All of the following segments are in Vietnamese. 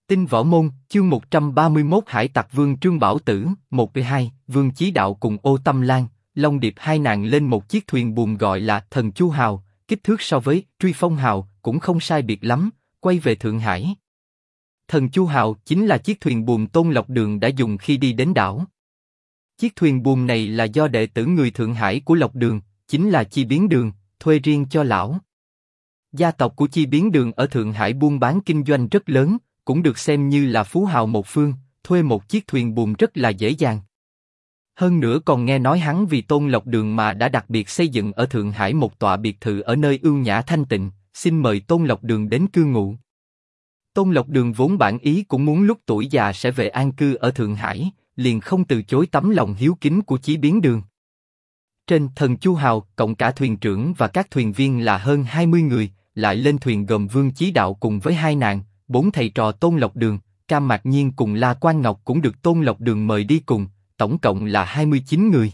Tinh Võ Môn, chương 131 Hải Tặc Vương Trương Bảo Tử, 1-2, Vương Chí Đạo cùng Ô Tâm Lan, Long Điệp hai nàng lên một chiếc thuyền buồm gọi là Thần Chu Hào, kích thước so với Truy Phong Hào cũng không sai biệt lắm, quay về Thượng Hải. Thần Chu Hào chính là chiếc thuyền buồm Tôn Lộc Đường đã dùng khi đi đến đảo. Chiếc thuyền buồm này là do đệ tử người Thượng Hải của Lộc Đường, chính là Chi Biến Đường, thuê riêng cho lão. Gia tộc của Chi Biến Đường ở Thượng Hải buôn bán kinh doanh rất lớn, cũng được xem như là phú hào một phương, thuê một chiếc thuyền buồm rất là dễ dàng. Hơn nữa còn nghe nói hắn vì Tôn Lộc Đường mà đã đặc biệt xây dựng ở Thượng Hải một tọa biệt thự ở nơi ưu nhã thanh tịnh, xin mời Tôn Lộc Đường đến cư ngụ. Tôn Lộc Đường vốn bản ý cũng muốn lúc tuổi già sẽ về an cư ở Thượng Hải, liền không từ chối tấm lòng hiếu kính của Chí Biến Đường. Trên Thần Chu Hào, cộng cả thuyền trưởng và các thuyền viên là hơn 20 người, lại lên thuyền gồm Vương Chí Đạo cùng với hai nàng, 4 thầy trò Tôn Lộc Đường, Cam Mạc Nhiên cùng La Quan Ngọc cũng được Tôn Lộc Đường mời đi cùng, tổng cộng là 29 người.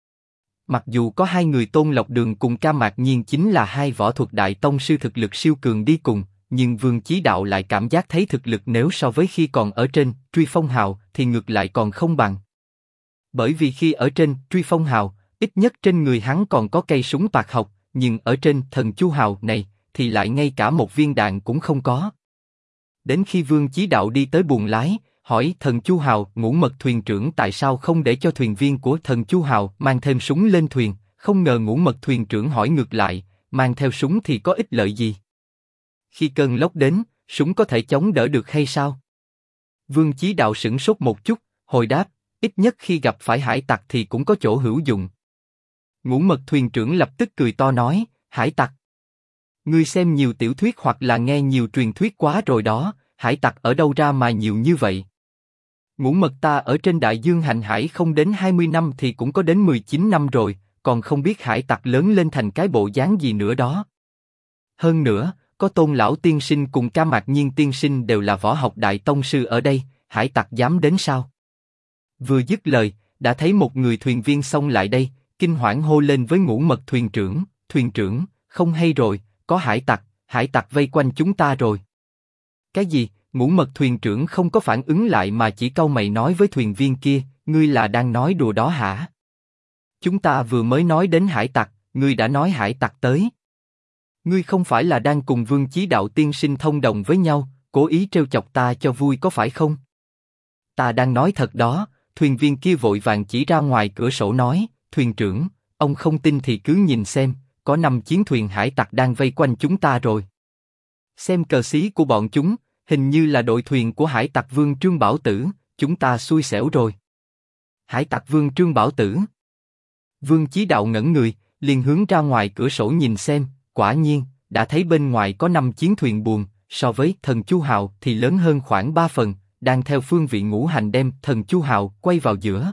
Mặc dù có 2 người Tôn Lộc Đường cùng Cam Mạc Nhiên chính là 2 võ thuật đại tông sư thực lực siêu cường đi cùng, nhưng Vương Chí Đạo lại cảm giác thấy thực lực nếu so với khi còn ở trên Truy Phong Hào thì ngược lại còn không bằng. Bởi vì khi ở trên Truy Phong Hào, ít nhất trên người hắn còn có cây súng bạc học, nhưng ở trên Thần Chu Hào này thì lại ngay cả một viên đạn cũng không có. Đến khi Vương Chí Đạo đi tới buồng lái, hỏi Thần Chu Hào Ngũ Mật thuyền trưởng tại sao không để cho thuyền viên của Thần Chu Hào mang thêm súng lên thuyền, không ngờ Ngũ Mật thuyền trưởng hỏi ngược lại, mang theo súng thì có ích lợi gì? Khi cơn lốc đến, súng có thể chống đỡ được hay sao? Vương Chí Đạo sửng sốt một chút, hồi đáp, ít nhất khi gặp phải hải tặc thì cũng có chỗ hữu dụng. Ngũ Mật thuyền trưởng lập tức cười to nói, hải tặc? Ngươi xem nhiều tiểu thuyết hoặc là nghe nhiều truyền thuyết quá rồi đó, hải tặc ở đâu ra mà nhiều như vậy? Ngũ Mật ta ở trên đại dương hành hải không đến 20 năm thì cũng có đến 19 năm rồi, còn không biết hải tặc lớn lên thành cái bộ dáng gì nữa đó. Hơn nữa, có Tôn lão tiên sinh cùng Cam Mạc Nhiên tiên sinh đều là võ học đại tông sư ở đây, hải tặc dám đến sao? Vừa dứt lời, đã thấy một người thuyền viên xông lại đây, kinh hoảng hô lên với Ngũ Mật thuyền trưởng, không hay rồi, có hải tặc vây quanh chúng ta rồi. Cái gì? Ngũ Mật thuyền trưởng không có phản ứng lại mà chỉ cau mày nói với thuyền viên kia, ngươi là đang nói đùa đó hả? Chúng ta vừa mới nói đến hải tặc, ngươi đã nói hải tặc tới. Ngươi không phải là đang cùng Vương Chí Đạo tiên sinh thông đồng với nhau, cố ý trêu chọc ta cho vui có phải không? Ta đang nói thật đó, thuyền viên kia vội vàng chỉ ra ngoài cửa sổ nói, thuyền trưởng, ông không tin thì cứ nhìn xem, có 5 chiến thuyền hải tặc đang vây quanh chúng ta rồi. Xem cờ xí của bọn chúng, hình như là đội thuyền của hải tặc Vương Trương Bảo Tử, chúng ta xui xẻo rồi. Hải tặc Vương Trương Bảo Tử. Vương Chí Đạo ngẩn người, liền hướng ra ngoài cửa sổ nhìn xem, quả nhiên, đã thấy bên ngoài có 5 chiến thuyền buồm, so với Thần Chu Hào thì lớn hơn khoảng 3 phần, đang theo phương vị ngũ hành đem Thần Chu Hào quay vào giữa.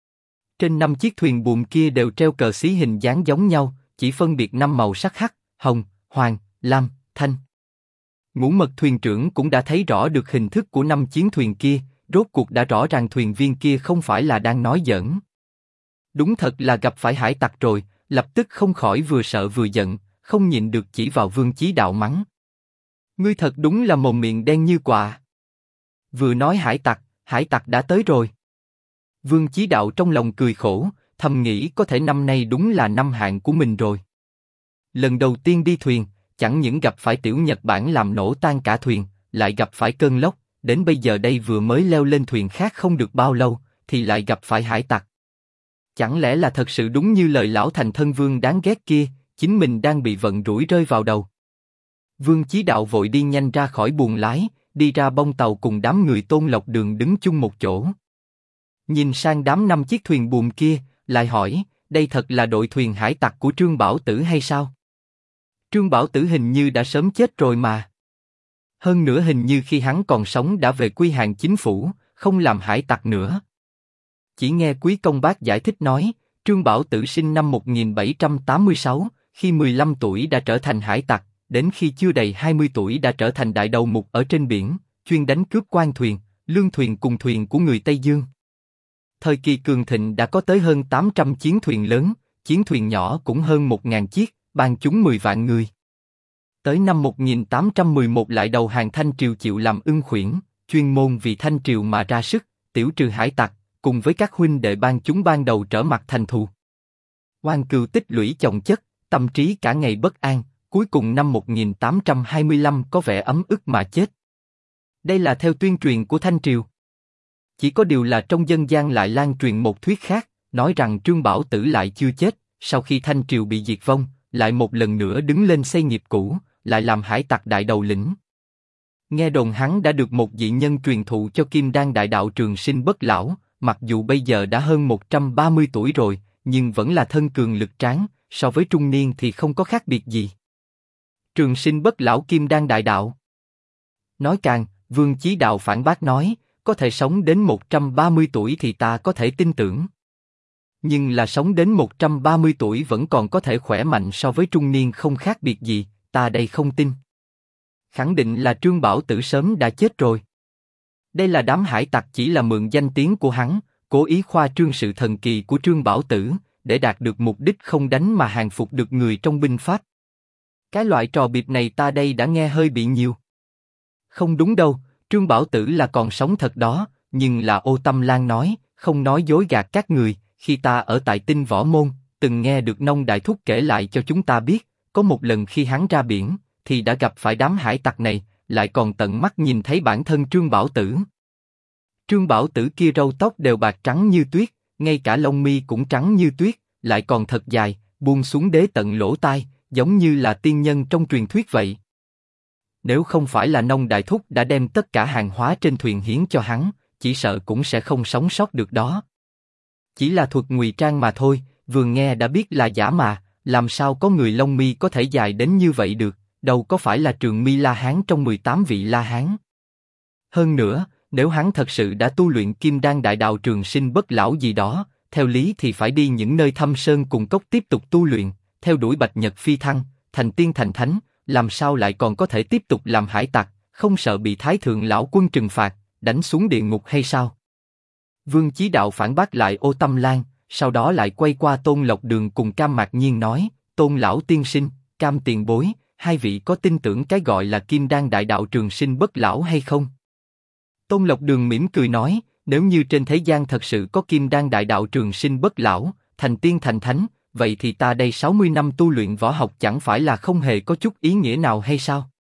Trên 5 chiếc thuyền buồm kia đều treo cờ xí hình dáng giống nhau, chỉ phân biệt 5 màu sắc hắc, hồng, hoàng, lam, thanh. Ngũ Mật thuyền trưởng cũng đã thấy rõ được hình thức của 5 chiến thuyền kia, rốt cuộc đã rõ ràng thuyền viên kia không phải là đang nói giỡn. Đúng thật là gặp phải hải tặc rồi, lập tức không khỏi vừa sợ vừa giận, không nhịn được chỉ vào Vương Chí Đạo mắng. Ngươi thật đúng là mồm miệng đen như quạ. Vừa nói hải tặc đã tới rồi. Vương Chí Đạo trong lòng cười khổ, thầm nghĩ có thể năm nay đúng là năm hạn của mình rồi. Lần đầu tiên đi thuyền, chẳng những gặp phải tiểu Nhật Bản làm nổ tan cả thuyền, lại gặp phải cơn lốc, đến bây giờ đây vừa mới leo lên thuyền khác không được bao lâu, thì lại gặp phải hải tặc. Chẳng lẽ là thật sự đúng như lời lão thành thân vương đáng ghét kia, chính mình đang bị vận rủi rơi vào đầu. Vương Chí Đạo vội đi nhanh ra khỏi buồng lái, đi ra bông tàu cùng đám người Tôn Lộc Đường đứng chung một chỗ. Nhìn sang đám 5 chiếc thuyền buồm kia, lại hỏi, đây thật là đội thuyền hải tặc của Trương Bảo Tử hay sao? Trương Bảo Tử hình như đã sớm chết rồi mà. Hơn nữa hình như khi hắn còn sống đã về quy hàng chính phủ, không làm hải tặc nữa. Chỉ nghe Quý Công Bác giải thích nói, Trương Bảo Tử sinh năm 1786, khi 15 tuổi đã trở thành hải tặc, đến khi chưa đầy 20 tuổi đã trở thành đại đầu mục ở trên biển, chuyên đánh cướp quan thuyền, lương thuyền cùng thuyền của người Tây Dương. Thời kỳ cường thịnh đã có tới hơn 800 chiến thuyền lớn, chiến thuyền nhỏ cũng hơn 1000 chiếc, ban chúng 10 vạn người. Tới năm 1811 lại đầu hàng Thanh Triều chịu làm ưng khuyển, chuyên môn vì Thanh Triều mà ra sức, tiểu trừ hải tặc, cùng với các huynh đệ ban chúng ban đầu trở mặt thành thù. Oan cừu tích lũy chồng chất, tâm trí cả ngày bất an, cuối cùng năm 1825 có vẻ ấm ức mà chết. Đây là theo tuyên truyền của Thanh Triều. Chỉ có điều là trong dân gian lại lan truyền một thuyết khác, nói rằng Trương Bảo Tử lại chưa chết, sau khi Thanh Triều bị diệt vong, lại một lần nữa đứng lên xây nghiệp cũ, lại làm hải tặc đại đầu lĩnh. Nghe đồn hắn đã được một dị nhân truyền thụ cho Kim Đan đại đạo trường sinh bất lão, mặc dù bây giờ đã hơn 130 tuổi rồi, nhưng vẫn là thân cường lực tráng, so với trung niên thì không có khác biệt gì. Trường sinh bất lão Kim Đan đại đạo. Nói càng, Vương Chí Đạo phản bác nói, có thể sống đến 130 tuổi thì ta có thể tin tưởng. Nhưng là sống đến 130 tuổi vẫn còn có thể khỏe mạnh so với trung niên không khác biệt gì, ta đây không tin. Khẳng định là Trương Bảo Tử sớm đã chết rồi. Đây là đám hải tặc chỉ là mượn danh tiếng của hắn, cố ý khoa trương sự thần kỳ của Trương Bảo Tử, để đạt được mục đích không đánh mà hàng phục được người trong binh pháp. Cái loại trò bịp này ta đây đã nghe hơi bị nhiều. Không đúng đâu, Trương Bảo Tử là còn sống thật đó, nhưng là Ô Tâm Lan nói, không nói dối gạt các người, khi ta ở tại Tinh Võ Môn, từng nghe được Nông Đại Thúc kể lại cho chúng ta biết, có một lần khi hắn ra biển, thì đã gặp phải đám hải tặc này, lại còn tận mắt nhìn thấy bản thân Trương Bảo Tử. Trương Bảo Tử kia râu tóc đều bạc trắng như tuyết, ngay cả lông mi cũng trắng như tuyết, lại còn thật dài, buông xuống đế tận lỗ tai, giống như là tiên nhân trong truyền thuyết vậy. Nếu không phải là Nông Đại Thúc đã đem tất cả hàng hóa trên thuyền hiến cho hắn, chỉ sợ cũng sẽ không sống sót được đó. Chỉ là thuật ngụy trang mà thôi, vừa nghe đã biết là giả mà, làm sao có người lông mi có thể dài đến như vậy được, đâu có phải là Trường Mi La Hán trong 18 vị La Hán. Hơn nữa, nếu hắn thật sự đã tu luyện Kim Đan đại đạo trường sinh bất lão gì đó, theo lý thì phải đi những nơi thâm sơn cùng cốc tiếp tục tu luyện, theo đuổi bạch nhật phi thăng, thành tiên thành thánh, làm sao lại còn có thể tiếp tục làm hải tặc, không sợ bị Thái Thượng Lão Quân trừng phạt, đánh xuống địa ngục hay sao? Vương Chí Đạo phản bác lại Ô Tâm Lan, sau đó lại quay qua Tôn Lộc Đường cùng Cam Mạc Nhiên nói, Tôn Lão Tiên Sinh, Cam Tiền Bối, hai vị có tin tưởng cái gọi là Kim Đan đại đạo trường sinh bất lão hay không? Tôn Lộc Đường mỉm cười nói, nếu như trên thế gian thật sự có Kim Đan đại đạo trường sinh bất lão, thành tiên thành thánh, vậy thì ta đây 60 năm tu luyện võ học chẳng phải là không hề có chút ý nghĩa nào hay sao?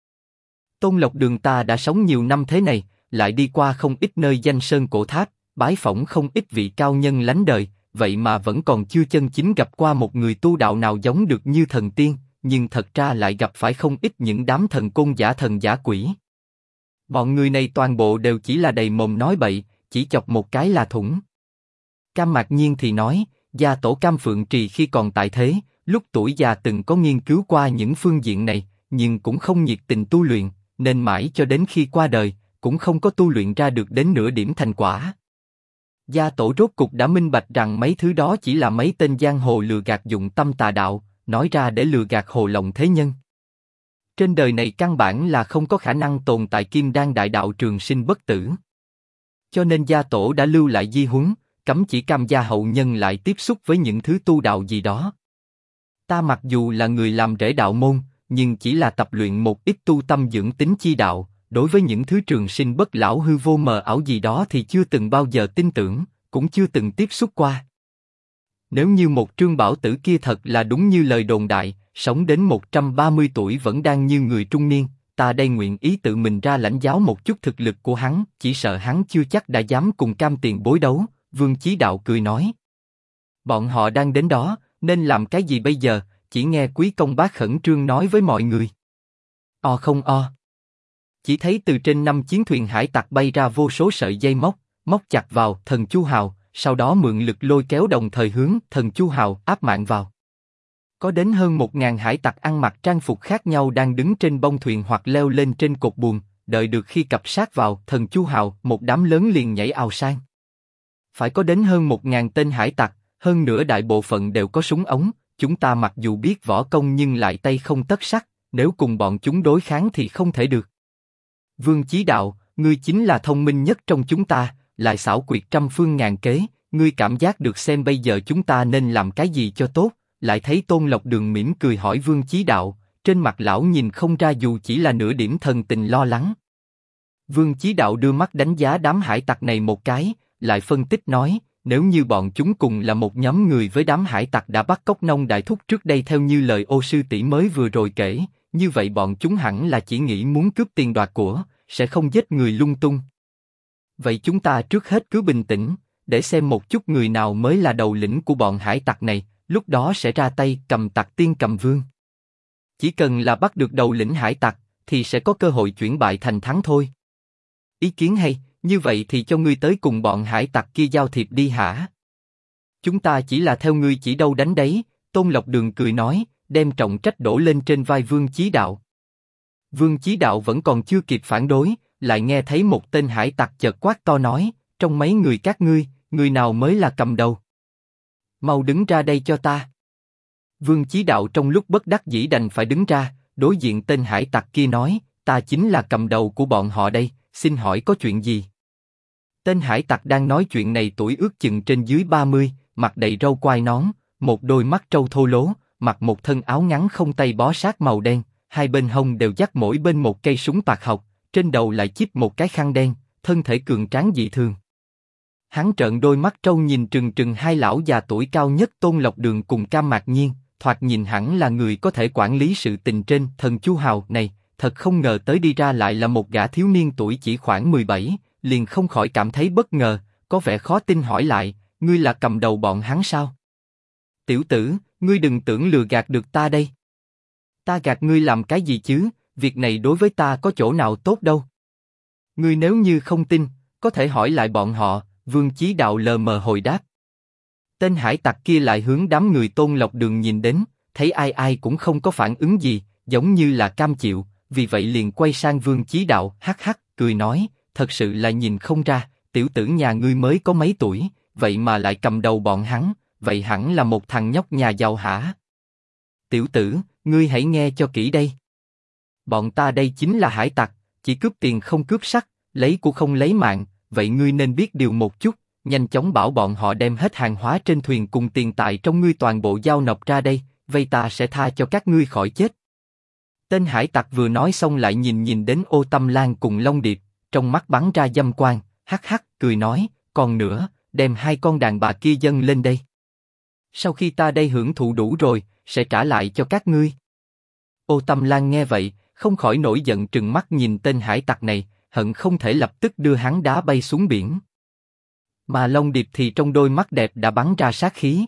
Tôn Lộc Đường ta đã sống nhiều năm thế này, lại đi qua không ít nơi danh sơn cổ tháp, bái phỏng không ít vị cao nhân lánh đời, vậy mà vẫn còn chưa chân chính gặp qua một người tu đạo nào giống được như thần tiên, nhưng thật ra lại gặp phải không ít những đám thần côn giả thần giả quỷ. Bọn người này toàn bộ đều chỉ là đầy mồm nói bậy, chỉ chọc một cái là thủng. Cam Mạc Nhiên thì nói, gia tổ Cam Phượng Trì khi còn tại thế, lúc tuổi già từng có nghiên cứu qua những phương diện này, nhưng cũng không nhiệt tình tu luyện, nên mãi cho đến khi qua đời, cũng không có tu luyện ra được đến nửa điểm thành quả. Gia tổ rốt cục đã minh bạch rằng mấy thứ đó chỉ là mấy tên giang hồ lừa gạt dụng tâm tà đạo, nói ra để lừa gạt hồ lòng thế nhân. Trên đời này căn bản là không có khả năng tồn tại Kim Đan đại đạo trường sinh bất tử. Cho nên gia tổ đã lưu lại di huấn, cấm chỉ Cam gia hậu nhân lại tiếp xúc với những thứ tu đạo gì đó. Ta mặc dù là người làm rễ đạo môn, nhưng chỉ là tập luyện một ít tu tâm dưỡng tính chi đạo, đối với những thứ trường sinh bất lão hư vô mờ ảo gì đó thì chưa từng bao giờ tin tưởng, cũng chưa từng tiếp xúc qua. Nếu như một Trương Bảo Tử kia thật là đúng như lời đồn đại, sống đến 130 tuổi vẫn đang như người trung niên, ta đây nguyện ý tự mình ra lãnh giáo một chút thực lực của hắn, chỉ sợ hắn chưa chắc đã dám cùng Cam Tiền Bối đấu. Vương Chí Đạo cười nói, bọn họ đang đến đó, nên làm cái gì bây giờ? Chỉ nghe Quý Công Bác khẩn trương nói với mọi người. O không o. Chỉ thấy từ trên 5 chiến thuyền hải tặc bay ra vô số sợi dây móc chặt vào Thần Chu Hào, sau đó mượn lực lôi kéo đồng thời hướng Thần Chu Hào áp mạng vào. Có đến hơn 1000 hải tặc ăn mặc trang phục khác nhau đang đứng trên bông thuyền hoặc leo lên trên cột buồm, đợi được khi cập sát vào Thần Chu Hào, một đám lớn liền nhảy ào sang. Phải có đến hơn 1000 tên hải tặc, hơn nữa đại bộ phận đều có súng ống, chúng ta mặc dù biết võ công nhưng lại tay không tất sắt, nếu cùng bọn chúng đối kháng thì không thể được. Vương Chí Đạo, ngươi chính là thông minh nhất trong chúng ta, lại xảo quyệt trăm phương ngàn kế, ngươi cảm giác được xem bây giờ chúng ta nên làm cái gì cho tốt? Lại thấy Tôn Lộc Đường mỉm cười hỏi Vương Chí Đạo, trên mặt lão nhìn không ra dù chỉ là nửa điểm thần tình lo lắng. Vương Chí Đạo đưa mắt đánh giá đám hải tặc này một cái, lại phân tích nói, nếu như bọn chúng cùng là một nhóm người với đám hải tặc đã bắt cóc nông đại thúc trước đây theo như lời Ô sư tỷ mới vừa rồi kể, như vậy bọn chúng hẳn là chỉ nghĩ muốn cướp tiền đoạt của, sẽ không giết người lung tung. Vậy chúng ta trước hết cứ bình tĩnh, để xem một chút người nào mới là đầu lĩnh của bọn hải tặc này, lúc đó sẽ ra tay cầm tặc tiên cầm vương. Chỉ cần là bắt được đầu lĩnh hải tặc, thì sẽ có cơ hội chuyển bại thành thắng thôi. Ý kiến hay, như vậy thì cho ngươi tới cùng bọn hải tặc kia giao thiệp đi hả? Chúng ta chỉ là theo ngươi chỉ đâu đánh đấy, Tôn Lộc Đường cười nói, đem trọng trách đổ lên trên vai Vương Chí Đạo. Vương Chí Đạo vẫn còn chưa kịp phản đối, lại nghe thấy một tên hải tặc chợt quát to nói, trong mấy người các ngươi, người nào mới là cầm đầu? Mau đứng ra đây cho ta. Vương Chí Đạo trong lúc bất đắc dĩ đành phải đứng ra, đối diện tên hải tặc kia nói, ta chính là cầm đầu của bọn họ đây, xin hỏi có chuyện gì? Tên hải tặc đang nói chuyện này tuổi ước chừng trên dưới 30, mặt đầy râu quai nón, một đôi mắt trâu thô lố, mặc một thân áo ngắn không tay bó sát màu đen, hai bên hông đều dắt mỗi bên một cây súng bạc học, trên đầu lại chít một cái khăn đen, thân thể cường tráng dị thường. Hắn trợn đôi mắt trâu nhìn trừng trừng hai lão già tuổi cao nhất Tôn Lộc Đường cùng Cam Mạc Nhiên, thoạt nhìn hẳn là người có thể quản lý sự tình trên Thần Chu Hào này, thật không ngờ tới đi ra lại là một gã thiếu niên tuổi chỉ khoảng 17, liền không khỏi cảm thấy bất ngờ, có vẻ khó tin hỏi lại, ngươi là cầm đầu bọn hắn sao? Tiểu tử, ngươi đừng tưởng lừa gạt được ta đây. Ta gạt ngươi làm cái gì chứ, việc này đối với ta có chỗ nào tốt đâu. Ngươi nếu như không tin, có thể hỏi lại bọn họ, Vương Chí Đạo lờ mờ hồi đáp. Tên hải tặc kia lại hướng đám người Tôn Lộc Đường nhìn đến, thấy ai ai cũng không có phản ứng gì, giống như là cam chịu, vì vậy liền quay sang Vương Chí Đạo, hắc hắc, cười nói, thật sự là nhìn không ra, tiểu tử nhà ngươi mới có mấy tuổi, vậy mà lại cầm đầu bọn hắn, vậy hẳn là một thằng nhóc nhà giàu hả? Tiểu tử, ngươi hãy nghe cho kỹ đây. Bọn ta đây chính là hải tặc, chỉ cướp tiền không cướp sắc, lấy của không lấy mạng, vậy ngươi nên biết điều một chút, nhanh chóng bảo bọn họ đem hết hàng hóa trên thuyền cùng tiền tài trong ngươi toàn bộ giao nộp ra đây, vậy ta sẽ tha cho các ngươi khỏi chết. Tên hải tặc vừa nói xong lại nhìn đến Ô Tâm Lan cùng Long Điệp, trong mắt bắn ra dâm quang, hắc hắc, cười nói, còn nữa, đem hai con đàn bà kia dâng lên đây. Sau khi ta đây hưởng thụ đủ rồi, sẽ trả lại cho các ngươi. Ô Tâm Lan nghe vậy, không khỏi nổi giận trừng mắt nhìn tên hải tặc này, hận không thể lập tức đưa hắn đá bay xuống biển. Mà Long Điệp thì trong đôi mắt đẹp đã bắn ra sát khí.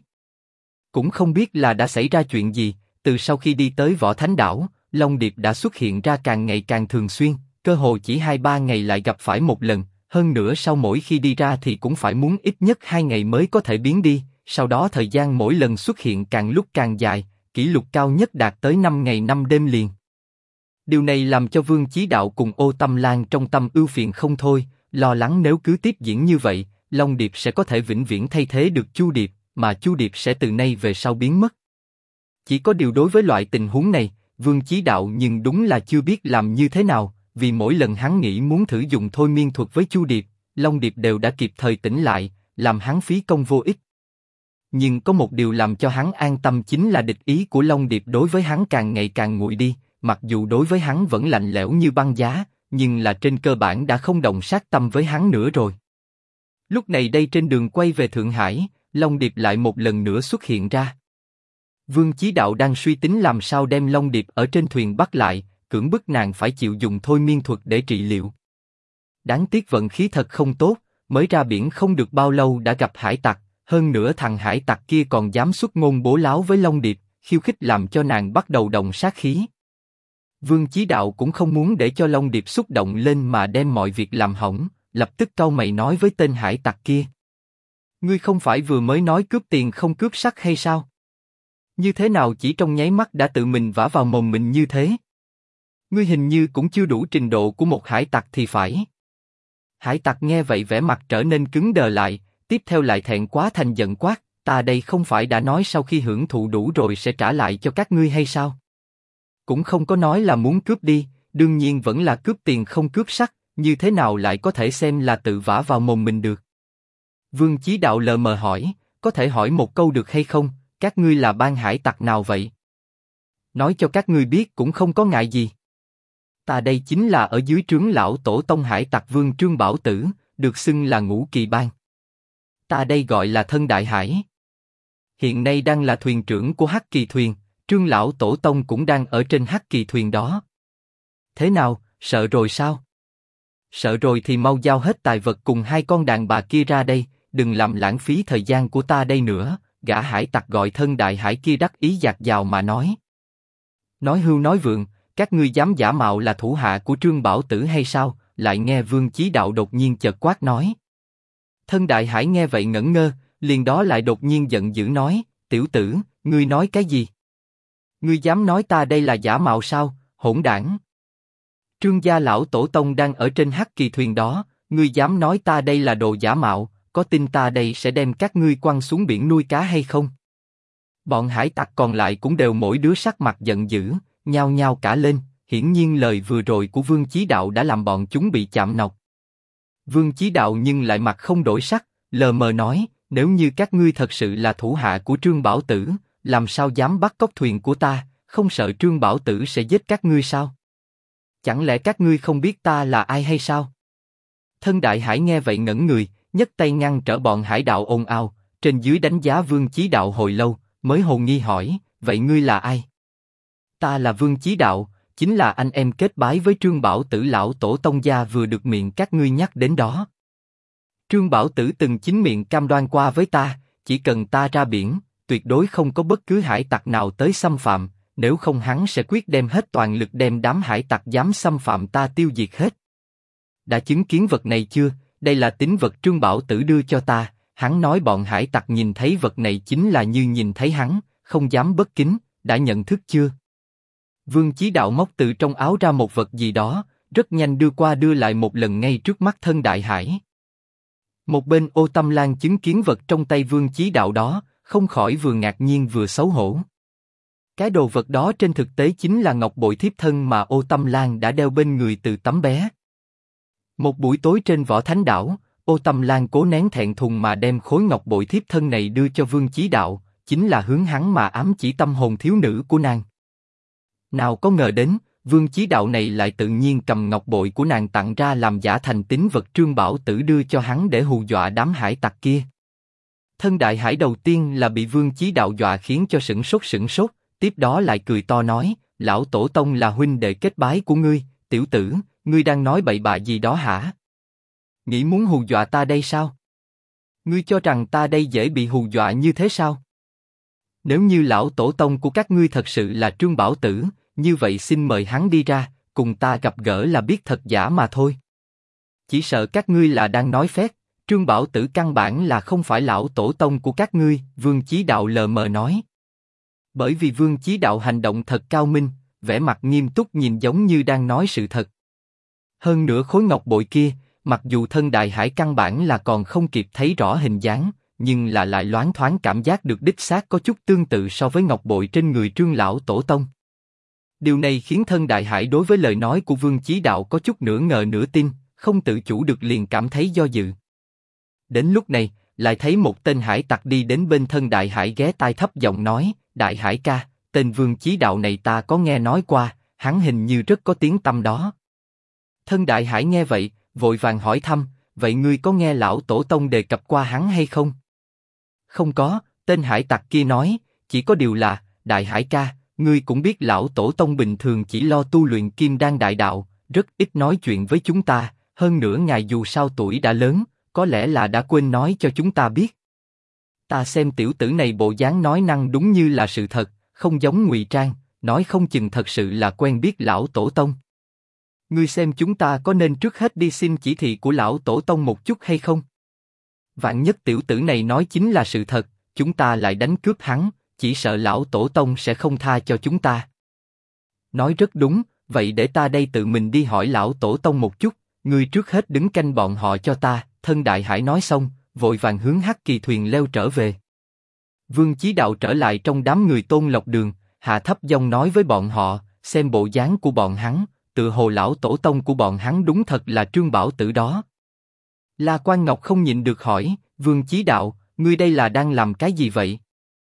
Cũng không biết là đã xảy ra chuyện gì, từ sau khi đi tới Võ Thánh Đảo, Long Điệp đã xuất hiện ra càng ngày càng thường xuyên, cơ hồ chỉ 2-3 ngày lại gặp phải một lần, hơn nữa sau mỗi khi đi ra thì cũng phải muốn ít nhất 2 ngày mới có thể biến đi, sau đó thời gian mỗi lần xuất hiện càng lúc càng dài, kỷ lục cao nhất đạt tới 5 ngày 5 đêm liền. Điều này làm cho Vương Chí Đạo cùng Ô Tâm Lan trong tâm ưu phiền không thôi, lo lắng nếu cứ tiếp diễn như vậy, Long Điệp sẽ có thể vĩnh viễn thay thế được Chu Điệp, mà Chu Điệp sẽ từ nay về sau biến mất. Chỉ có điều đối với loại tình huống này, Vương Chí Đạo nhưng đúng là chưa biết làm như thế nào, vì mỗi lần hắn nghĩ muốn thử dùng thôi miên thuật với Chu Điệp, Long Điệp đều đã kịp thời tỉnh lại, làm hắn phí công vô ích. Nhưng có một điều làm cho hắn an tâm chính là địch ý của Long Điệp đối với hắn càng ngày càng nguội đi, mặc dù đối với hắn vẫn lạnh lẽo như băng giá, nhưng là trên cơ bản đã không động sát tâm với hắn nữa rồi. Lúc này đây trên đường quay về Thượng Hải, Long Điệp lại một lần nữa xuất hiện ra. Vương Chí Đạo đang suy tính làm sao đem Long Điệp ở trên thuyền bắt lại, cưỡng bức nàng phải chịu dùng thôi miên thuật để trị liệu. Đáng tiếc vận khí thật không tốt, mới ra biển không được bao lâu đã gặp hải tặc, hơn nữa thằng hải tặc kia còn dám xuất ngôn bố láo với Long Điệp, khiêu khích làm cho nàng bắt đầu động sát khí. Vương Chí Đạo cũng không muốn để cho Long Điệp xúc động lên mà đem mọi việc làm hỏng, lập tức cau mày nói với tên hải tặc kia. Ngươi không phải vừa mới nói cướp tiền không cướp sắc hay sao? Như thế nào chỉ trong nháy mắt đã tự mình vả vào mồm mình như thế? Ngươi hình như cũng chưa đủ trình độ của một hải tặc thì phải. Hải tặc nghe vậy vẻ mặt trở nên cứng đờ lại, tiếp theo lại thẹn quá thành giận quát, ta đây không phải đã nói sau khi hưởng thụ đủ rồi sẽ trả lại cho các ngươi hay sao? Cũng không có nói là muốn cướp đi, đương nhiên vẫn là cướp tiền không cướp sắc, như thế nào lại có thể xem là tự vả vào mồm mình được? Vương Chí Đạo lờ mờ hỏi, có thể hỏi một câu được hay không, các ngươi là bang hải tặc nào vậy? Nói cho các ngươi biết cũng không có ngại gì. Ta đây chính là ở dưới trướng lão tổ tông Hải Tặc Vương Trương Bảo Tử, được xưng là Ngũ Kỳ Bang. Ta đây gọi là Thân Đại Hải. Hiện nay đang là thuyền trưởng của Hắc Kỳ thuyền, Trương lão tổ tông cũng đang ở trên Hắc Kỳ thuyền đó. Thế nào, sợ rồi sao? Sợ rồi thì mau giao hết tài vật cùng hai con đàn bà kia ra đây, đừng làm lãng phí thời gian của ta đây nữa. Gã hải tặc gọi Thân Đại Hải kia đắc ý dạt dào mà nói. Nói hưu nói vượng, các ngươi dám giả mạo là thủ hạ của Trương Bảo Tử hay sao? Lại nghe Vương Chí Đạo đột nhiên chợt quát nói. Thân Đại Hải nghe vậy ngẩn ngơ, liền đó lại đột nhiên giận dữ nói, tiểu tử, ngươi nói cái gì? Ngươi dám nói ta đây là giả mạo sao, hỗn đảng? Trương gia lão tổ tông đang ở trên Hắc Kỳ thuyền đó, ngươi dám nói ta đây là đồ giả mạo, có tin ta đây sẽ đem các ngươi quăng xuống biển nuôi cá hay không? Bọn hải tặc còn lại cũng đều mỗi đứa sắc mặt giận dữ, nhao nhao cả lên, hiển nhiên lời vừa rồi của Vương Chí Đạo đã làm bọn chúng bị chạm nọc. Vương Chí Đạo nhưng lại mặt không đổi sắc, lờ mờ nói, nếu như các ngươi thật sự là thủ hạ của Trương Bảo Tử, làm sao dám bắt cóc thuyền của ta, không sợ Trương Bảo Tử sẽ giết các ngươi sao? Chẳng lẽ các ngươi không biết ta là ai hay sao? Thân Đại Hải nghe vậy ngẩn người, nhấc tay ngăn trở bọn hải đạo ồn ào, trên dưới đánh giá Vương Chí Đạo hồi lâu, mới hồ nghi hỏi, vậy ngươi là ai? Ta là Vương Chí Đạo, chính là anh em kết bái với Trương Bảo Tử lão tổ tông gia vừa được miệng các ngươi nhắc đến đó. Trương Bảo Tử từng chính miệng cam đoan qua với ta, chỉ cần ta ra biển, tuyệt đối không có bất cứ hải tặc nào tới xâm phạm, nếu không hắn sẽ quyết đem hết toàn lực đem đám hải tặc dám xâm phạm ta tiêu diệt hết. Đã chứng kiến vật này chưa? Đây là tín vật Trương Bảo Tử đưa cho ta, hắn nói bọn hải tặc nhìn thấy vật này chính là như nhìn thấy hắn, không dám bất kính, đã nhận thức chưa? Vương Chí Đạo móc từ trong áo ra một vật gì đó, rất nhanh đưa qua đưa lại một lần ngay trước mắt Thân Đại Hải. Một bên Ô Tâm Lan chứng kiến vật trong tay Vương Chí Đạo đó, không khỏi vừa ngạc nhiên vừa xấu hổ. Cái đồ vật đó trên thực tế chính là ngọc bội thiếp thân mà Ô Tâm Lan đã đeo bên người từ tấm bé. Một buổi tối trên Võ Thánh Đảo, Ô Tâm Lan cố nén thẹn thùng mà đem khối ngọc bội thiếp thân này đưa cho Vương Chí Đạo, chính là hướng hắn mà ám chỉ tâm hồn thiếu nữ của nàng. Nào có ngờ đến, Vương Chí Đạo này lại tự nhiên cầm ngọc bội của nàng tặng ra làm giả thành tín vật Trương Bảo Tử đưa cho hắn để hù dọa đám hải tặc kia. Thân Đại Hải đầu tiên là bị Vương Chí Đạo dọa khiến cho sửng sốt, tiếp đó lại cười to nói, lão tổ tông là huynh đệ kết bái của ngươi, tiểu tử, ngươi đang nói bậy bạ gì đó hả? Nghĩ muốn hù dọa ta đây sao? Ngươi cho rằng ta đây dễ bị hù dọa như thế sao? Nếu như lão tổ tông của các ngươi thật sự là Trương Bảo Tử, như vậy xin mời hắn đi ra, cùng ta gặp gỡ là biết thật giả mà thôi. Chỉ sợ các ngươi là đang nói phét, Trương Bảo Tử căn bản là không phải lão tổ tông của các ngươi, Vương Chí Đạo lờ mờ nói. Bởi vì Vương Chí Đạo hành động thật cao minh, vẻ mặt nghiêm túc nhìn giống như đang nói sự thật. Hơn nữa khối ngọc bội kia, mặc dù Thân Đại Hải căn bản là còn không kịp thấy rõ hình dáng, nhưng là lại loáng thoáng cảm giác được đích xác có chút tương tự so với ngọc bội trên người Trương lão tổ tông. Điều này khiến Thân Đại Hải đối với lời nói của Vương Chí Đạo có chút nửa ngờ nửa tin, không tự chủ được liền cảm thấy do dự. Đến lúc này, lại thấy một tên hải tặc đi đến bên Thân Đại Hải ghé tai thấp giọng nói, Đại Hải ca, tên Vương Chí Đạo này ta có nghe nói qua, hắn hình như rất có tiếng tăm đó. Thân Đại Hải nghe vậy, vội vàng hỏi thăm, vậy ngươi có nghe lão tổ tông đề cập qua hắn hay không? Không có, tên hải tặc kia nói, chỉ có điều là, Đại Hải ca, ngươi cũng biết lão tổ tông bình thường chỉ lo tu luyện kim đan đại đạo, rất ít nói chuyện với chúng ta, hơn nữa ngài dù sao tuổi đã lớn, có lẽ là đã quên nói cho chúng ta biết. Ta xem tiểu tử này bộ dáng nói năng đúng như là sự thật, không giống ngụy trang, nói không chừng thật sự là quen biết lão tổ tông. Ngươi xem chúng ta có nên trước hết đi xin chỉ thị của lão tổ tông một chút hay không? Vạn nhất tiểu tử này nói chính là sự thật, chúng ta lại đánh cướp hắn, chỉ sợ lão tổ tông sẽ không tha cho chúng ta. Nói rất đúng, vậy để ta đây tự mình đi hỏi lão tổ tông một chút, ngươi trước hết đứng canh bọn họ cho ta. Thân Đại Hải nói xong, vội vàng hướng Hắc Kỳ thuyền leo trở về. Vương Chí Đạo trở lại trong đám người Tôn Lộc Đường, hạ thấp giọng nói với bọn họ, xem bộ dáng của bọn hắn, tự hồ lão tổ tông của bọn hắn đúng thật là Trương Bảo Tử đó. La Quan Ngọc không nhịn được hỏi, Vương Chí Đạo, ngươi đây là đang làm cái gì vậy?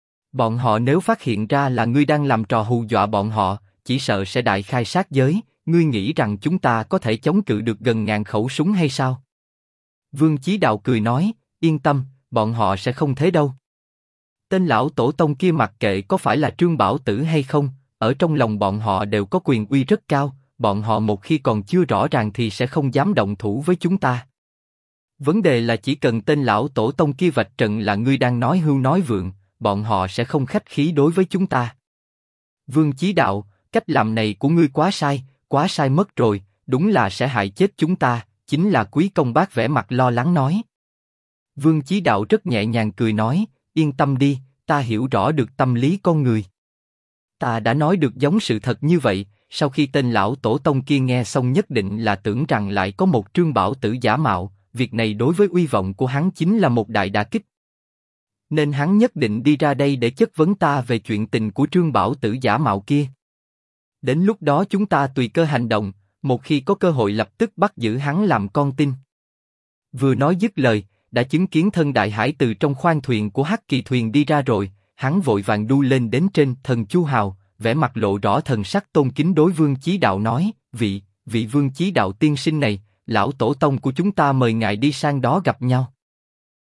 Bọn họ nếu phát hiện ra là ngươi đang làm trò hù dọa bọn họ, chỉ sợ sẽ đại khai sát giới, ngươi nghĩ rằng chúng ta có thể chống cự được gần ngàn khẩu súng hay sao? Vương Chí Đạo cười nói, yên tâm, bọn họ sẽ không thế đâu. Tên lão tổ tông kia mặc kệ có phải là Trương Bảo Tử hay không, ở trong lòng bọn họ đều có quyền uy rất cao, bọn họ một khi còn chưa rõ ràng thì sẽ không dám động thủ với chúng ta. Vấn đề là chỉ cần tên lão tổ tông kia vạch trần là ngươi đang nói hưu nói vượng, bọn họ sẽ không khách khí đối với chúng ta. Vương Chí Đạo, cách làm này của ngươi quá sai mất rồi, đúng là sẽ hại chết chúng ta, chính là Quý Công Bác vẻ mặt lo lắng nói. Vương Chí Đạo rất nhẹ nhàng cười nói, yên tâm đi, ta hiểu rõ được tâm lý con người. Ta đã nói được giống sự thật như vậy, sau khi tên lão tổ tông kia nghe xong nhất định là tưởng rằng lại có một Trương Bảo Tử giả mạo, việc này đối với uy vọng của hắn chính là một đại đả kích. Nên hắn nhất định đi ra đây để chất vấn ta về chuyện tình của Trương Bảo Tử giả mạo kia. Đến lúc đó chúng ta tùy cơ hành động, một khi có cơ hội lập tức bắt giữ hắn làm con tin. Vừa nói dứt lời, đã chứng kiến thân đại hải từ trong khoang thuyền của Hắc Kỳ thuyền đi ra rồi, hắn vội vàng đu lên đến trên Thần Chu Hào, vẻ mặt lộ rõ thần sắc tôn kính đối Vương Chí Đạo nói, vị Vương Chí Đạo tiên sinh này, lão tổ tông của chúng ta mời ngài đi sang đó gặp nhau.